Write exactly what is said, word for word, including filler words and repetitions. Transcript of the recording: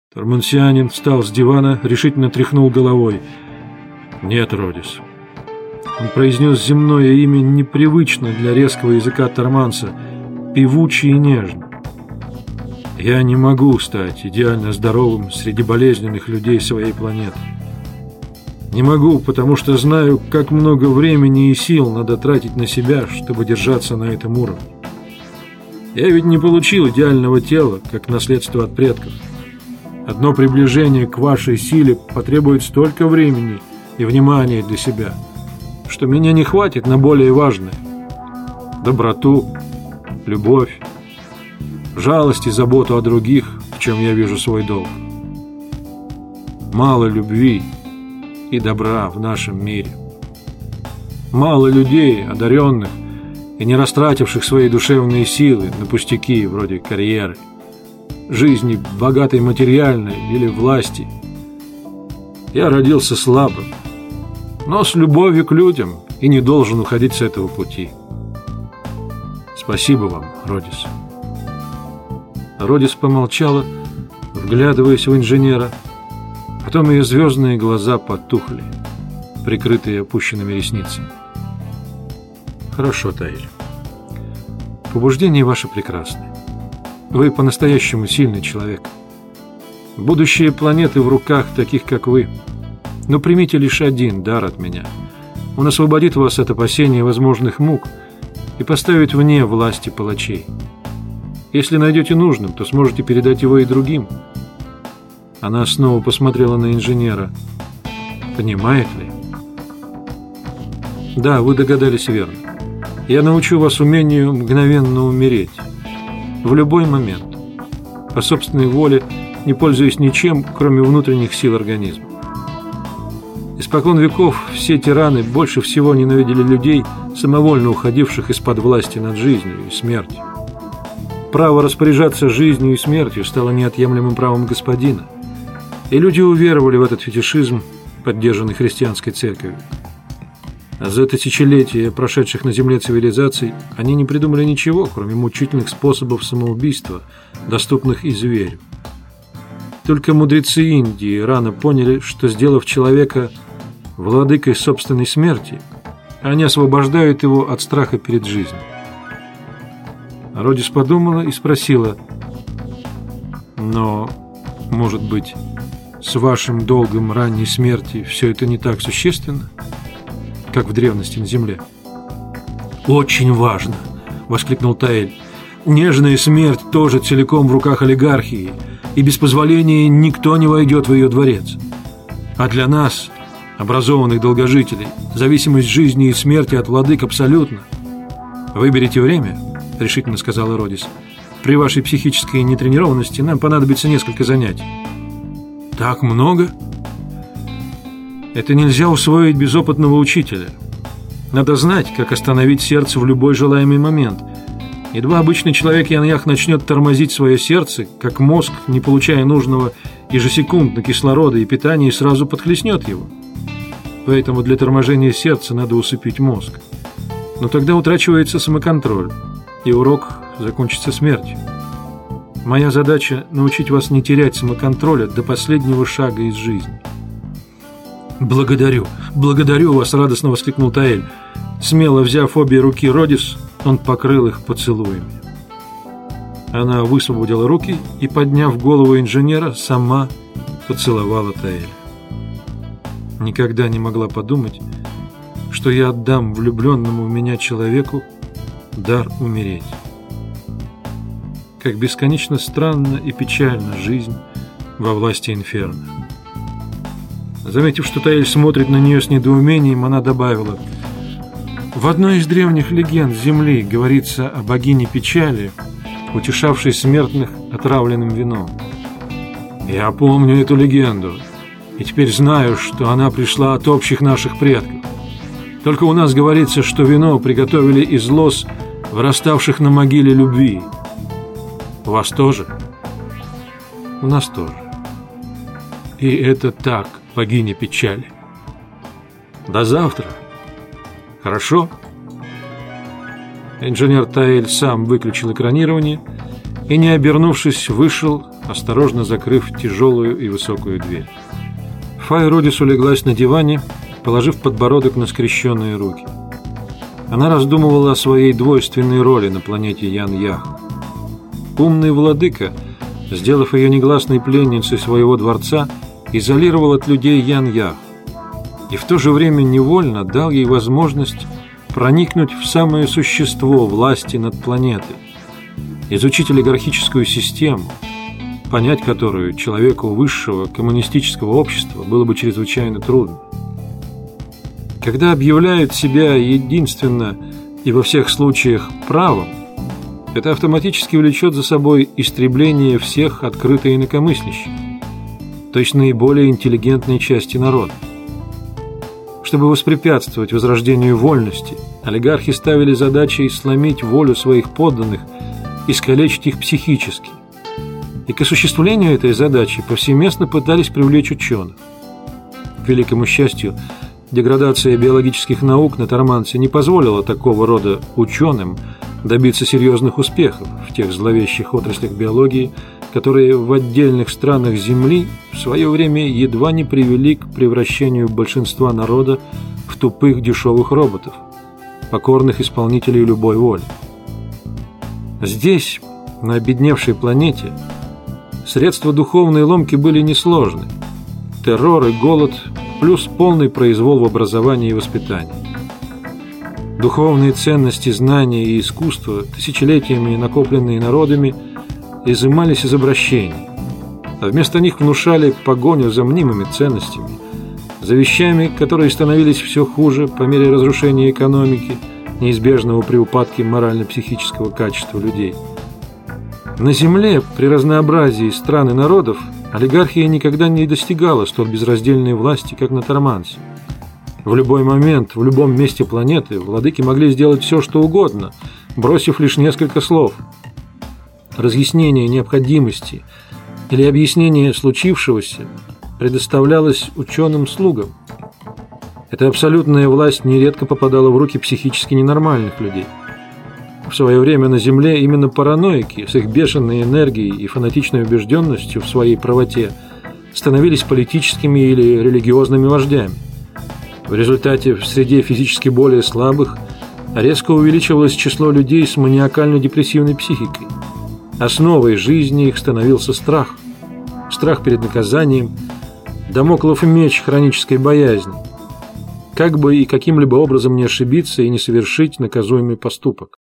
Тормансианин встал с дивана, решительно тряхнул головой. «Нет, Родис». Он произнес земное имя непривычно для резкого языка торманца, певуче и нежно. «Я не могу стать идеально здоровым среди болезненных людей своей планеты. Не могу, потому что знаю, как много времени и сил надо тратить на себя, чтобы держаться на этом уровне. Я ведь не получил идеального тела, как наследство от предков. Одно приближение к вашей силе потребует столько времени и внимания для себя, что меня не хватит на более важное. Доброту, любовь, жалость и заботу о других, в чем я вижу свой долг. Мало любви и добра в нашем мире. Мало людей, одаренных и не растративших свои душевные силы на пустяки вроде карьеры, жизни, богатой материальной или власти. Я родился слабым, но с любовью к людям и не должен уходить с этого пути. Спасибо вам, Родис». Родис помолчала, вглядываясь в инженера. Потом ее звездные глаза потухли, прикрытые опущенными ресницами. «Хорошо, Таэль. Побуждения ваши прекрасны. Вы по-настоящему сильный человек. Будущее планеты в руках таких, как вы. Но примите лишь один дар от меня. Он освободит вас от опасения возможных мук и поставит вне власти палачей. Если найдете нужным, то сможете передать его и другим». Она снова посмотрела на инженера. «Понимает ли?» «Да, вы догадались верно. Я научу вас умению мгновенно умереть. В любой момент. По собственной воле, не пользуясь ничем, кроме внутренних сил организма. Испокон веков все тираны больше всего ненавидели людей, самовольно уходивших из-под власти над жизнью и смертью. Право распоряжаться жизнью и смертью стало неотъемлемым правом господина. И люди уверовали в этот фетишизм, поддержанный христианской церковью. А за тысячелетия прошедших на земле цивилизаций они не придумали ничего, кроме мучительных способов самоубийства, доступных и зверю. Только мудрецы Индии рано поняли, что, сделав человека владыкой собственной смерти, они освобождают его от страха перед жизнью. Родис подумала и спросила: «Но, может быть, с вашим долгом ранней смерти все это не так существенно, как в древности на земле?» «Очень важно!» — воскликнул Таэль. «Нежная смерть тоже целиком в руках олигархии, и без позволения никто не войдет в ее дворец. А для нас, образованных долгожителей, зависимость жизни и смерти от владык абсолютна. Выберите время», — решительно сказала Родис. «При вашей психической нетренированности нам понадобится несколько занятий». «Так много?» «Это нельзя усвоить без опытного учителя. Надо знать, как остановить сердце в любой желаемый момент. Едва обычный человек Яньях начнет тормозить свое сердце, как мозг, не получая нужного ежесекундно кислорода и питания, сразу подхлестнет его. Поэтому для торможения сердца надо усыпить мозг. Но тогда утрачивается самоконтроль, и урок закончится смертью. Моя задача – научить вас не терять самоконтроля до последнего шага из жизни». «Благодарю, благодарю вас!» – радостно воскликнул Таэль. Смело взяв обе руки Родис, он покрыл их поцелуями. Она высвободила руки и, подняв голову инженера, сама поцеловала Таэля. «Никогда не могла подумать, что я отдам влюбленному в меня человеку дар умереть. Как бесконечно странна и печальна жизнь во власти инферно». Заметив, что Таэль смотрит на нее с недоумением, она добавила: «В одной из древних легенд Земли говорится о богине печали, утешавшей смертных отравленным вином. Я помню эту легенду, и теперь знаю, что она пришла от общих наших предков. Только у нас говорится, что вино приготовили из лоз, выраставших на могиле любви. У вас тоже?» «У нас тоже. И это так, богиня печали. До завтра. Хорошо?» Инженер Таэль сам выключил экранирование и, не обернувшись, вышел, осторожно закрыв тяжелую и высокую дверь. Фай Родис улеглась на диване, положив подбородок на скрещенные руки. Она раздумывала о своей двойственной роли на планете Ян-Ях. Умный владыка, сделав ее негласной пленницей своего дворца, изолировал от людей Ян-Ях и в то же время невольно дал ей возможность проникнуть в самое существо власти над планетой, изучить олигархическую систему, понять которую человеку высшего коммунистического общества было бы чрезвычайно трудно. Когда объявляют себя единственно и во всех случаях правым, это автоматически влечет за собой истребление всех открыто инакомыслящих, то есть наиболее интеллигентной части народа. Чтобы воспрепятствовать возрождению вольности, олигархи ставили задачей сломить волю своих подданных, искалечить их психически. И к осуществлению этой задачи повсеместно пытались привлечь ученых. К великому счастью, деградация биологических наук на Торманце не позволила такого рода ученым добиться серьезных успехов в тех зловещих отраслях биологии, которые в отдельных странах Земли в свое время едва не привели к превращению большинства народа в тупых дешевых роботов, покорных исполнителей любой воли. Здесь, на обедневшей планете, средства духовной ломки были несложны. Террор и голод, плюс полный произвол в образовании и воспитании. Духовные ценности, знания и искусства, тысячелетиями накопленные народами, изымались из обращений, а вместо них внушали погоню за мнимыми ценностями, за вещами, которые становились все хуже по мере разрушения экономики, неизбежного при упадке морально-психического качества людей. На Земле, при разнообразии стран и народов, олигархия никогда не достигала столь безраздельной власти, как на Торманце. В любой момент, в любом месте планеты владыки могли сделать все, что угодно, бросив лишь несколько слов. Разъяснение необходимости или объяснение случившегося предоставлялось ученым-слугам. Эта абсолютная власть нередко попадала в руки психически ненормальных людей. В свое время на Земле именно параноики с их бешеной энергией и фанатичной убежденностью в своей правоте становились политическими или религиозными вождями. В результате в среде физически более слабых резко увеличивалось число людей с маниакально-депрессивной психикой. Основой жизни их становился страх. Страх перед наказанием, дамоклов меч хронической боязни. Как бы и каким-либо образом не ошибиться и не совершить наказуемый поступок.